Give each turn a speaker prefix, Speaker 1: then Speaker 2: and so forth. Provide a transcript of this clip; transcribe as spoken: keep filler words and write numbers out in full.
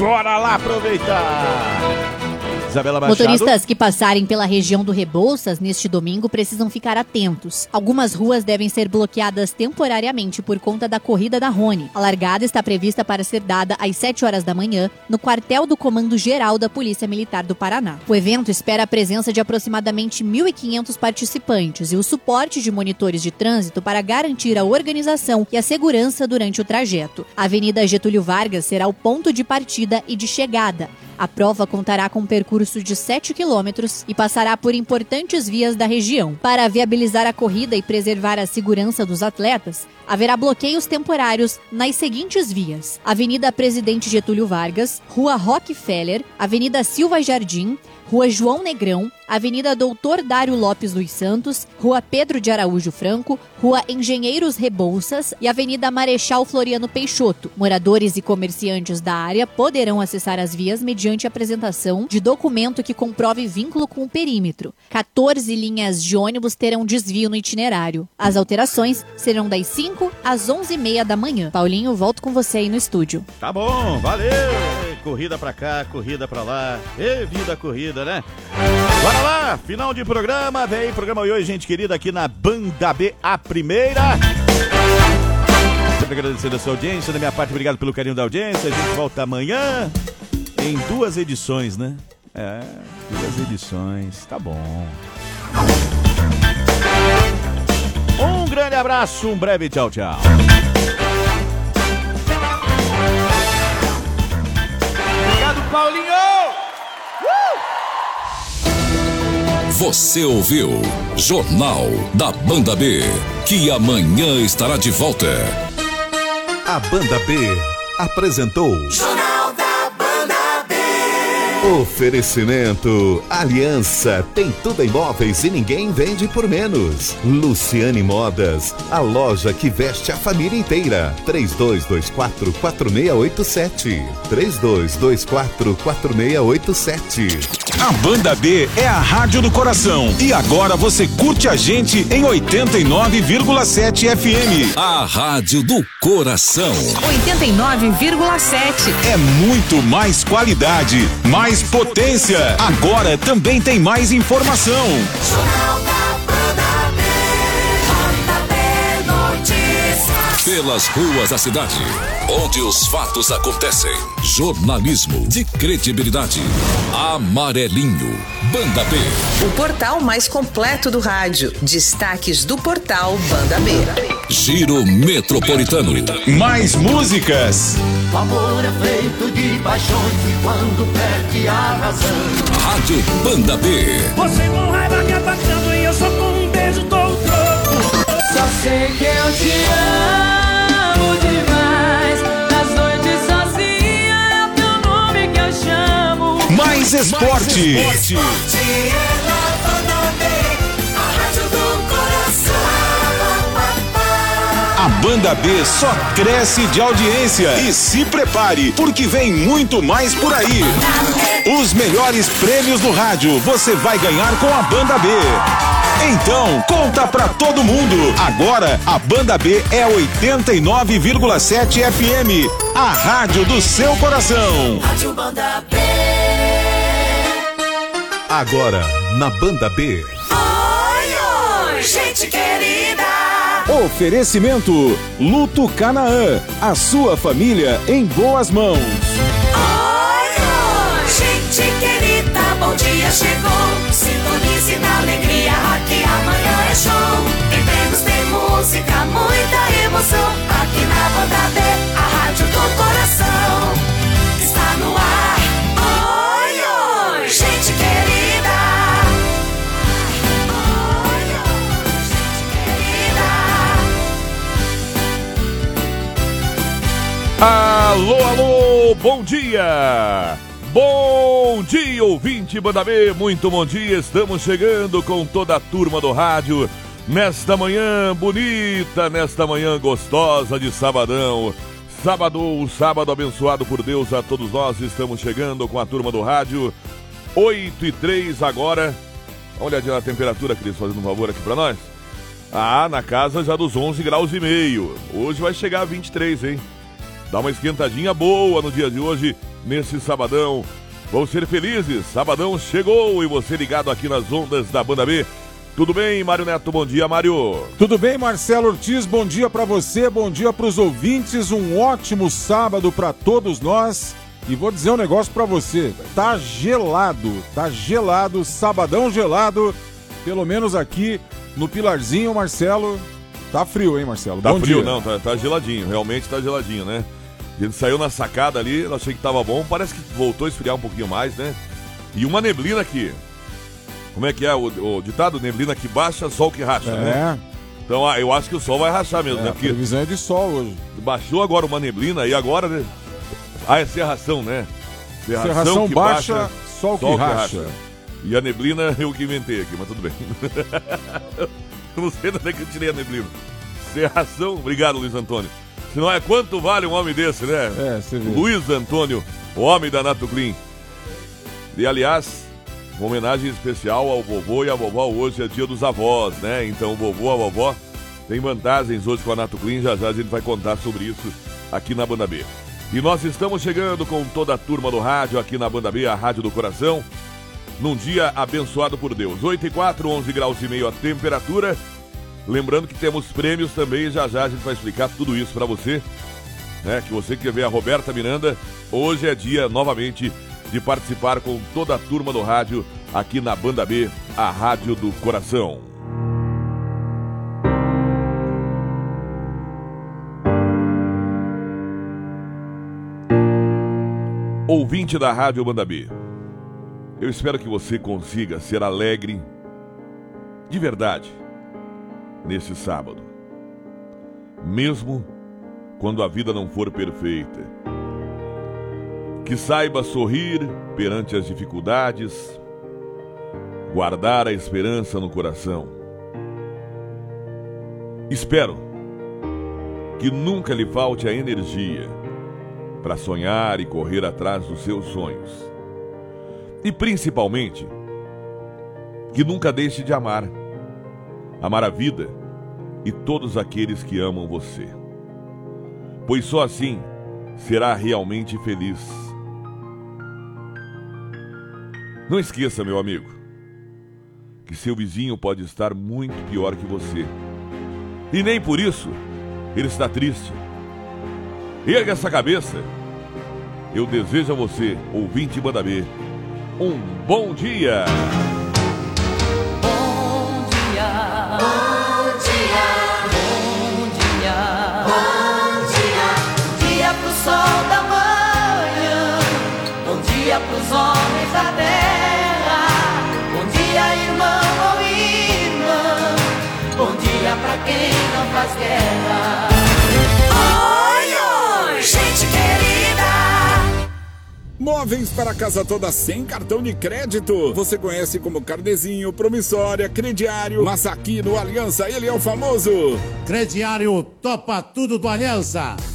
Speaker 1: Bora lá aproveitar! Isabela Machado.
Speaker 2: Motoristas que passarem pela região do Rebouças neste domingo precisam ficar atentos. Algumas ruas devem ser bloqueadas temporariamente por conta da corrida da Rony. A largada está prevista para ser dada às sete horas da manhã no quartel do Comando Geral da Polícia Militar do Paraná. O evento espera a presença de aproximadamente mil e quinhentos participantes e o suporte de monitores de trânsito para garantir a organização e a segurança durante o trajeto. A Avenida Getúlio Vargas será o ponto de partida e de chegada. A prova contará com um percurso de sete quilômetros e passará por importantes vias da região. Para viabilizar a corrida e preservar a segurança dos atletas, haverá bloqueios temporários nas seguintes vias: Avenida Presidente Getúlio Vargas, Rua Rockefeller, Avenida Silva Jardim, Rua João Negrão, Avenida Doutor Dário Lopes dos Santos, Rua Pedro de Araújo Franco, Rua Engenheiros Rebouças e Avenida Marechal Floriano Peixoto. Moradores e comerciantes da área poderão acessar as vias mediante apresentação de documento que comprove vínculo com o perímetro. quatorze linhas de ônibus terão desvio no itinerário. As alterações serão das cinco às onze e meia da manhã. Paulinho, volto com você aí no estúdio.
Speaker 1: Tá bom, valeu! Corrida pra cá, corrida pra lá. E vida corrida, né? Bora lá, final de programa. Vem aí, programa hoje, gente querida, aqui na Banda B, a primeira. Sempre agradecendo a sua audiência. Da minha parte, obrigado pelo carinho da audiência. A gente volta amanhã em duas edições, né? É, duas edições. Tá bom. Um grande abraço, um breve tchau, tchau. Obrigado, Paulinho!
Speaker 3: Você ouviu Jornal da Banda B, que amanhã estará de volta.
Speaker 4: A Banda B apresentou
Speaker 5: Jornal da Banda B.
Speaker 4: Oferecimento Aliança, tem tudo em móveis e ninguém vende por menos. Luciane Modas, a loja que veste a família inteira. três dois dois quatro, quatro seis oito sete. três dois dois quatro, quatro seis oito sete.
Speaker 6: A Banda B é a rádio do coração e agora você curte a gente em oitenta e nove vírgula sete F M.
Speaker 3: A rádio do coração.
Speaker 7: oitenta e nove vírgula sete.
Speaker 6: É muito mais qualidade, mais potência. Agora também tem mais informação.
Speaker 5: Jornal da Banda B, Banda B Notícias.
Speaker 3: Pelas ruas da cidade, onde os fatos acontecem. Jornalismo de credibilidade. Amarelinho. Banda B.
Speaker 7: O portal mais completo do rádio. Destaques do portal Banda B.
Speaker 3: Giro Metropolitano.
Speaker 6: Mais músicas.
Speaker 5: O amor é feito de paixões e quando perde a razão.
Speaker 3: Rádio Banda B.
Speaker 5: Você com raiva me atacando e eu só com um beijo dou o troco. Só sei que eu te amo demais. Nas noites sozinha é o teu nome que eu chamo.
Speaker 6: Mais esporte.
Speaker 5: Mais esporte.
Speaker 6: A Banda B só cresce de audiência. E se prepare, porque vem muito mais por aí. Os melhores prêmios do rádio você vai ganhar com a Banda B. Então, conta pra todo mundo. Agora, a Banda B é oitenta e nove vírgula sete F M. A rádio do seu coração.
Speaker 5: Rádio Banda B.
Speaker 4: Agora, na Banda B.
Speaker 5: Oi, oi, gente querida.
Speaker 6: Oferecimento Luto Canaã, a sua família em boas mãos.
Speaker 5: Oi, oi, gente querida, bom dia chegou. Sintonize na alegria, aqui amanhã é show. Tem prêmios, tem música, muita emoção. Aqui na Banda B, a rádio do coração está no ar. Oi, oi, gente querida.
Speaker 1: Alô, alô, bom dia! Bom dia, ouvinte Banda B, muito bom dia, estamos chegando com toda a turma do rádio, nesta manhã bonita, nesta manhã gostosa de sabadão, sábado, o sábado abençoado por Deus a todos nós, estamos chegando com a turma do rádio, oito e três agora, olha a temperatura, Cris, fazendo um favor aqui pra nós, ah, na casa já dos onze graus e meio, hoje vai chegar a vinte e três, hein? Dá uma esquentadinha boa no dia de hoje, nesse sabadão. Vamos ser felizes, sabadão chegou e você ligado aqui nas ondas da Banda B. Tudo bem, Mário Neto? Bom dia, Mário.
Speaker 8: Tudo bem, Marcelo Ortiz? Bom dia pra você, bom dia pros ouvintes, um ótimo sábado pra todos nós. E vou dizer um negócio pra você, tá gelado, tá gelado, sabadão gelado, pelo menos aqui no Pilarzinho, Marcelo. Tá frio, hein, Marcelo?
Speaker 1: Tá
Speaker 8: bom
Speaker 1: frio,
Speaker 8: dia.
Speaker 1: não, tá, tá geladinho, realmente tá geladinho, né? A gente saiu na sacada ali, eu achei que tava bom, parece que voltou a esfriar um pouquinho mais, né? E uma neblina aqui. Como é que é o, o ditado? Neblina que baixa, sol que racha,
Speaker 8: é.
Speaker 1: né? Então ah, eu acho que o sol vai rachar mesmo,
Speaker 8: é,
Speaker 1: né?
Speaker 8: Porque a previsão é de sol hoje.
Speaker 1: Baixou agora uma neblina e agora, né? Ah, é cerração, né?
Speaker 8: Cerração, cerração que baixa, baixa sol, que, sol racha. que racha.
Speaker 1: E a neblina eu que inventei aqui, mas tudo bem. Eu não sei de onde é que eu tirei a neblina. Cerração, obrigado, Luiz Antônio. Se não é quanto vale um homem desse, né?
Speaker 8: É, você vê.
Speaker 1: Luiz Antônio, o homem da Nato Clean. E aliás, uma homenagem especial ao vovô e à vovó. Hoje é dia dos avós, né? Então o vovô, a vovó tem vantagens hoje com a Nato Clean. Já já a gente vai contar sobre isso aqui na Banda B. E nós estamos chegando com toda a turma do rádio aqui na Banda B, a Rádio do Coração, num dia abençoado por Deus. oito e quatro, onze graus e meio a temperatura. Lembrando que temos prêmios também, já já a gente vai explicar tudo isso pra você, né? Que você quer ver a Roberta Miranda, hoje é dia novamente de participar com toda a turma do rádio aqui na Banda B, a Rádio do Coração. Ouvinte da Rádio Banda B, eu espero que você consiga ser alegre de verdade nesse sábado, mesmo quando a vida não for perfeita. Que saiba sorrir perante as dificuldades, guardar a esperança no coração. Espero que nunca lhe falte a energia para sonhar e correr atrás dos seus sonhos. E principalmente, que nunca deixe de amar. Amar a vida e todos aqueles que amam você. Pois só assim será realmente feliz. Não esqueça, meu amigo, que seu vizinho pode estar muito pior que você. E nem por isso ele está triste. Erga essa cabeça. Eu desejo a você, ouvinte Banda B, um bom dia.
Speaker 5: Bom dia. Bom dia. Bom dia. Bom dia. Bom dia pro sol da manhã. Bom dia pros homens da terra. Bom dia, irmão ou irmã. Bom dia pra quem não faz guerra. Oi, oi, gente querida.
Speaker 9: Móveis para a casa toda sem cartão de crédito. Você conhece como Carnezinho, Promissória, Crediário, mas aqui no Aliança ele é o famoso
Speaker 10: Crediário topa tudo do Aliança.